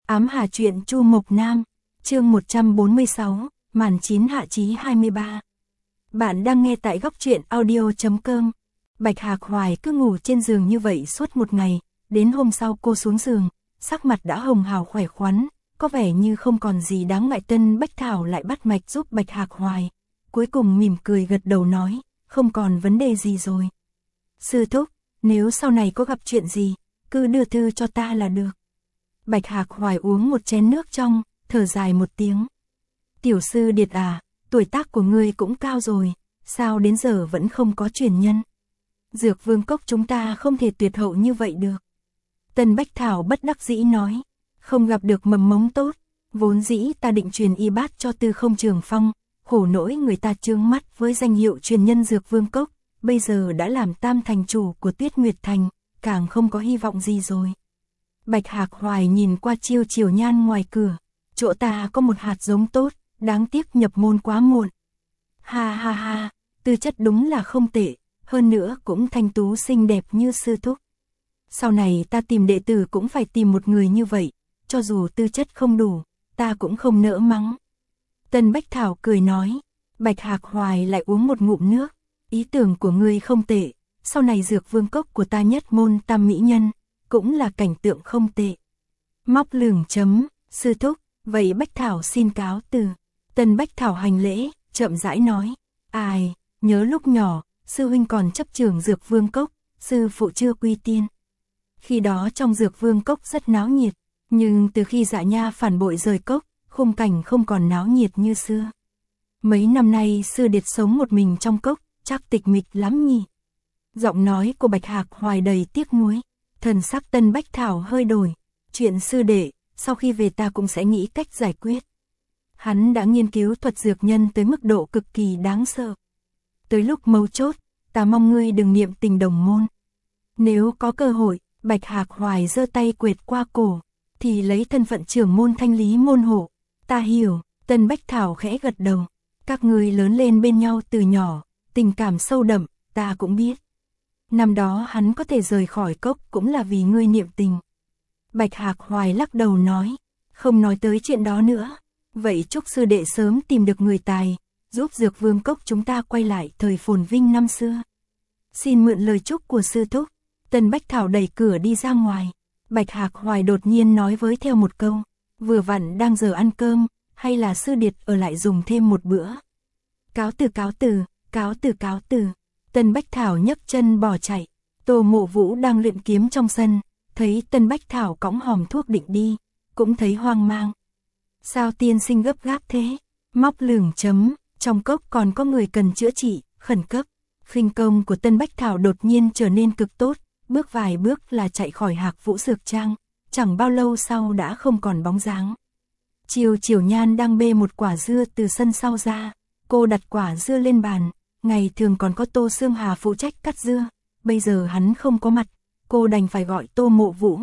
Ám Hà truyện Chu Mộc Nam, chương 146, màn 9 hạ chí 23. Bạn đang nghe tại góc truyện audio.com. Bạch Hạc Hoài cứ ngủ trên giường như vậy suốt một ngày, đến hôm sau cô xuống giường, sắc mặt đã hồng hào khỏe khoắn, có vẻ như không còn gì đáng ngại. Tân Bách Thảo lại bắt mạch giúp Bạch Hạc Hoài, cuối cùng mỉm cười gật đầu nói, không còn vấn đề gì rồi. Sư thúc, nếu sau này có gặp chuyện gì, cứ đưa thư cho ta là được. Bạch Hạc Hoài uống một chén nước trong, thở dài một tiếng. Tiểu sư Điệt à, tuổi tác của ngươi cũng cao rồi, sao đến giờ vẫn không có truyền nhân? Dược Vương Cốc chúng ta không thể tuyệt hậu như vậy được. Tân Bách Thảo bất đắc dĩ nói, không gặp được mầm mống tốt, vốn dĩ ta định truyền y bát cho Tư Không Trường Phong, khổ nỗi người ta chướng mắt với danh hiệu truyền nhân Dược Vương Cốc, bây giờ đã làm tam thành chủ của Tuyết Nguyệt Thành, càng không có hy vọng gì rồi. Bạch Hạc Hoài nhìn qua Chiêu Chiều Nhan ngoài cửa, chỗ ta có một hạt giống tốt, đáng tiếc nhập môn quá muộn. Ha ha ha, tư chất đúng là không tệ, hơn nữa cũng thanh tú xinh đẹp như sư thúc. Sau này ta tìm đệ tử cũng phải tìm một người như vậy, cho dù tư chất không đủ, ta cũng không nỡ mắng. Tân Bách Thảo cười nói, Bạch Hạc Hoài lại uống một ngụm nước, ý tưởng của ngươi không tệ, sau này Dược Vương Cốc của ta nhất môn tam mỹ nhân, cũng là cảnh tượng không tệ. Móc lửng chấm, sư thúc, vậy Bách Thảo xin cáo từ. Tân Bách Thảo hành lễ, chậm rãi nói, ai, nhớ lúc nhỏ, sư huynh còn chấp trưởng Dược Vương Cốc, sư phụ chưa quy tiên. Khi đó trong Dược Vương Cốc rất náo nhiệt, nhưng từ khi Dạ Nha phản bội rời cốc, khung cảnh không còn náo nhiệt như xưa. Mấy năm nay sư Điệt sống một mình trong cốc, chắc tịch mịch lắm nhỉ. Giọng nói của Bạch Hạc Hoài đầy tiếc nuối, thần sắc Tân Bách Thảo hơi đổi, chuyện sư đệ, sau khi về ta cũng sẽ nghĩ cách giải quyết. Hắn đã nghiên cứu thuật dược nhân tới mức độ cực kỳ đáng sợ. Tới lúc mấu chốt, ta mong ngươi đừng niệm tình đồng môn. Nếu có cơ hội, Bạch Hạc Hoài giơ tay quệt qua cổ, thì lấy thân phận trưởng môn thanh lý môn hộ. Ta hiểu, Tân Bách Thảo khẽ gật đầu. Các ngươi lớn lên bên nhau từ nhỏ, tình cảm sâu đậm, ta cũng biết. Năm đó hắn có thể rời khỏi cốc cũng là vì ngươi niệm tình. Bạch Hạc Hoài lắc đầu nói, không nói tới chuyện đó nữa. Vậy chúc sư đệ sớm tìm được người tài, giúp Dược Vương Cốc chúng ta quay lại thời phồn vinh năm xưa. Xin mượn lời chúc của sư thúc. Tân Bách Thảo đẩy cửa đi ra ngoài. Bạch Hạc Hoài đột nhiên nói với theo một câu, vừa vặn đang giờ ăn cơm, hay là sư Điệt ở lại dùng thêm một bữa. Cáo từ cáo từ, cáo từ cáo từ. Tân Bách Thảo nhấc chân bỏ chạy. Tô Mộ Vũ đang luyện kiếm trong sân, thấy Tân Bách Thảo cõng hòm thuốc định đi, cũng thấy hoang mang. Sao tiên sinh gấp gáp thế? Móc lửng chấm, trong cốc còn có người cần chữa trị, khẩn cấp. Khinh công của Tân Bách Thảo đột nhiên trở nên cực tốt, bước vài bước là chạy khỏi Hạc Vũ Dược Trang, chẳng bao lâu sau đã không còn bóng dáng. Chiêu Chiều Nhan đang bê một quả dưa từ sân sau ra, cô đặt quả dưa lên bàn, ngày thường còn có Tô Sương Hà phụ trách cắt dưa, bây giờ hắn không có mặt, cô đành phải gọi Tô Mộ Vũ.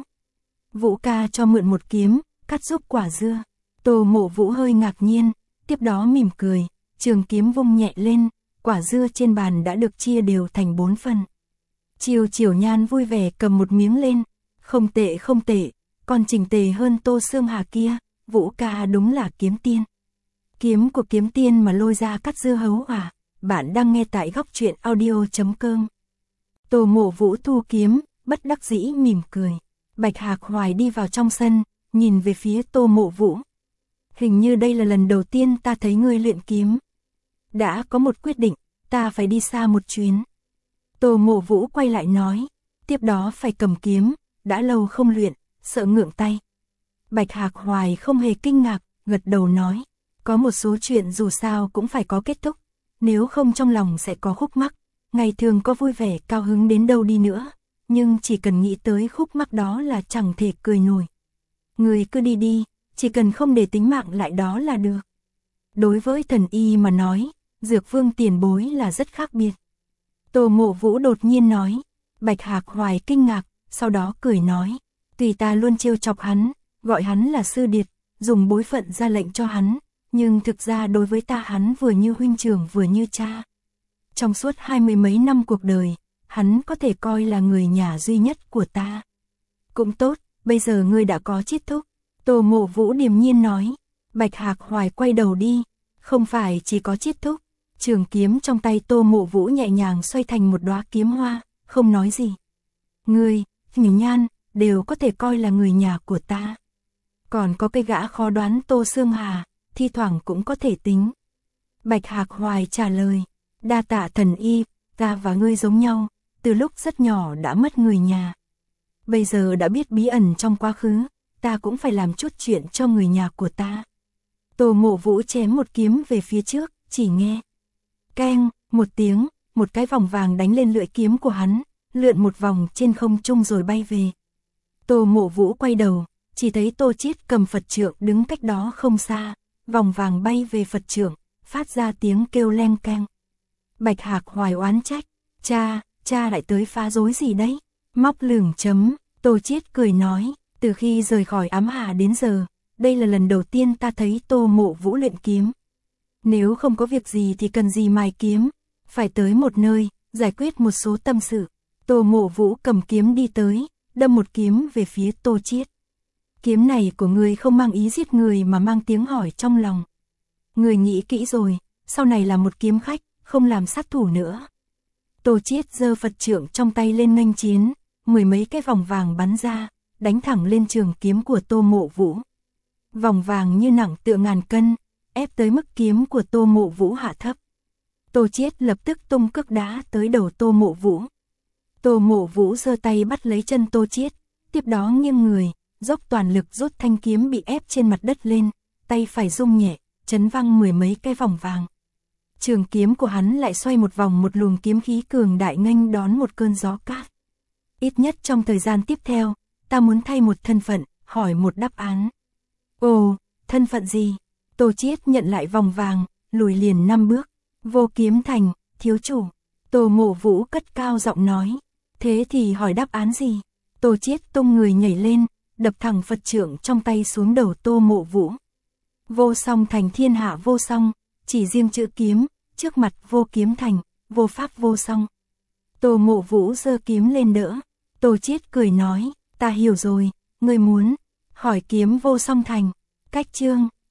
Vũ ca cho mượn một kiếm, cắt giúp quả dưa. Tô Mộ Vũ hơi ngạc nhiên, tiếp đó mỉm cười, trường kiếm vung nhẹ lên, quả dưa trên bàn đã được chia đều thành 4 phần. Chiêu Chiều Nhan vui vẻ cầm một miếng lên, không tệ không tệ, còn chỉnh tề hơn Tô Sương Hà kia, Vũ ca đúng là kiếm tiên. Kiếm của kiếm tiên mà lôi ra cắt dưa hấu à? Bạn đang nghe tại góc truyện audio.com. Tô Mộ Vũ thu kiếm, bất đắc dĩ mỉm cười. Bạch Hạc Hoài đi vào trong sân, nhìn về phía Tô Mộ Vũ. Hình như đây là lần đầu tiên ta thấy ngươi luyện kiếm. Đã có một quyết định, ta phải đi xa một chuyến. Tô Mộ Vũ quay lại nói, tiếp đó phải cầm kiếm, đã lâu không luyện, sợ ngượng tay. Bạch Hạc Hoài không hề kinh ngạc, gật đầu nói, có một số chuyện dù sao cũng phải có kết thúc, nếu không trong lòng sẽ có khúc mắc, ngày thường có vui vẻ cao hứng đến đâu đi nữa, nhưng chỉ cần nghĩ tới khúc mắc đó là chẳng thể cười nổi. Người cứ đi đi, chỉ cần không để tính mạng lại đó là được. Đối với thần y mà nói, Dược Vương tiền bối là rất khác biệt. Tô Mộ Vũ đột nhiên nói, Bạch Hạc Hoài kinh ngạc, sau đó cười nói, tùy ta luôn trêu chọc hắn, gọi hắn là sư Điệt, dùng bối phận ra lệnh cho hắn, nhưng thực ra đối với ta hắn vừa như huynh trưởng vừa như cha. Trong suốt 20 mấy năm cuộc đời, hắn có thể coi là người nhà duy nhất của ta. Cũng tốt, bây giờ ngươi đã có chiết thúc, Tô Mộ Vũ điềm nhiên nói. Bạch Hạc Hoài quay đầu đi, không phải chỉ có Chiết thúc. Trường kiếm trong tay Tô Mộ Vũ nhẹ nhàng xoay thành một đóa kiếm hoa, không nói gì. Ngươi, Nhử Nhan, đều có thể coi là người nhà của ta. Còn có cái gã khó đoán Tô Sương Hà, thi thoảng cũng có thể tính. Bạch Hạc Hoài trả lời, đa tạ thần y, ta và ngươi giống nhau, từ lúc rất nhỏ đã mất người nhà. Bây giờ đã biết bí ẩn trong quá khứ, ta cũng phải làm chút chuyện cho người nhà của ta. Tô Mộ Vũ chém một kiếm về phía trước, chỉ nghe keng, một tiếng, một cái vòng vàng đánh lên lưỡi kiếm của hắn, lượn một vòng trên không trung rồi bay về. Tô Mộ Vũ quay đầu, chỉ thấy Tô Chiết cầm Phật trượng đứng cách đó không xa, vòng vàng bay về Phật trượng, phát ra tiếng kêu leng keng. Bạch Hạc Hoài oán trách, cha lại tới phá rối gì đấy? Móc lửng chấm, Tô Chiết cười nói, từ khi rời khỏi Ám Hà đến giờ, đây là lần đầu tiên ta thấy Tô Mộ Vũ luyện kiếm. Nếu không có việc gì thì cần gì mài kiếm, phải tới một nơi, giải quyết một số tâm sự. Tô Mộ Vũ cầm kiếm đi tới, đâm một kiếm về phía Tô Chiết. Kiếm này của người không mang ý giết người mà mang tiếng hỏi trong lòng. Người nghĩ kỹ rồi, sau này là một kiếm khách, không làm sát thủ nữa. Tô Chiết giơ Phật trượng trong tay lên nghênh chiến, mười mấy cái vòng vàng bắn ra, đánh thẳng lên trường kiếm của Tô Mộ Vũ. Vòng vàng như nặng tựa ngàn cân, ép tới mức kiếm của Tô Mộ Vũ hạ thấp. Tô Chiết lập tức tung cước đá tới đầu Tô Mộ Vũ. Tô Mộ Vũ giơ tay bắt lấy chân Tô Chiết, tiếp đó nghiêng người, dốc toàn lực rút thanh kiếm bị ép trên mặt đất lên, tay phải rung nhẹ, chấn văng mười mấy cái vòng vàng. Trường kiếm của hắn lại xoay một vòng, một luồng kiếm khí cường đại nghênh đón một cơn gió cát. Ít nhất trong thời gian tiếp theo, ta muốn thay một thân phận, hỏi một đáp án. Ồ, thân phận gì? Tô Chiết nhận lại vòng vàng, lùi liền 5 bước. Vô Kiếm Thành, thiếu chủ. Tô Mộ Vũ cất cao giọng nói. Thế thì hỏi đáp án gì? Tô Chiết tung người nhảy lên, đập thẳng Phật trượng trong tay xuống đầu Tô Mộ Vũ. Vô Song Thành thiên hạ vô song, chỉ riêng chữ kiếm, trước mặt Vô Kiếm Thành, vô pháp vô song. Tô Mộ Vũ giơ kiếm lên đỡ. Tô Chiết cười nói, ta hiểu rồi, ngươi muốn hỏi kiếm Vô Song Thành. Cách chương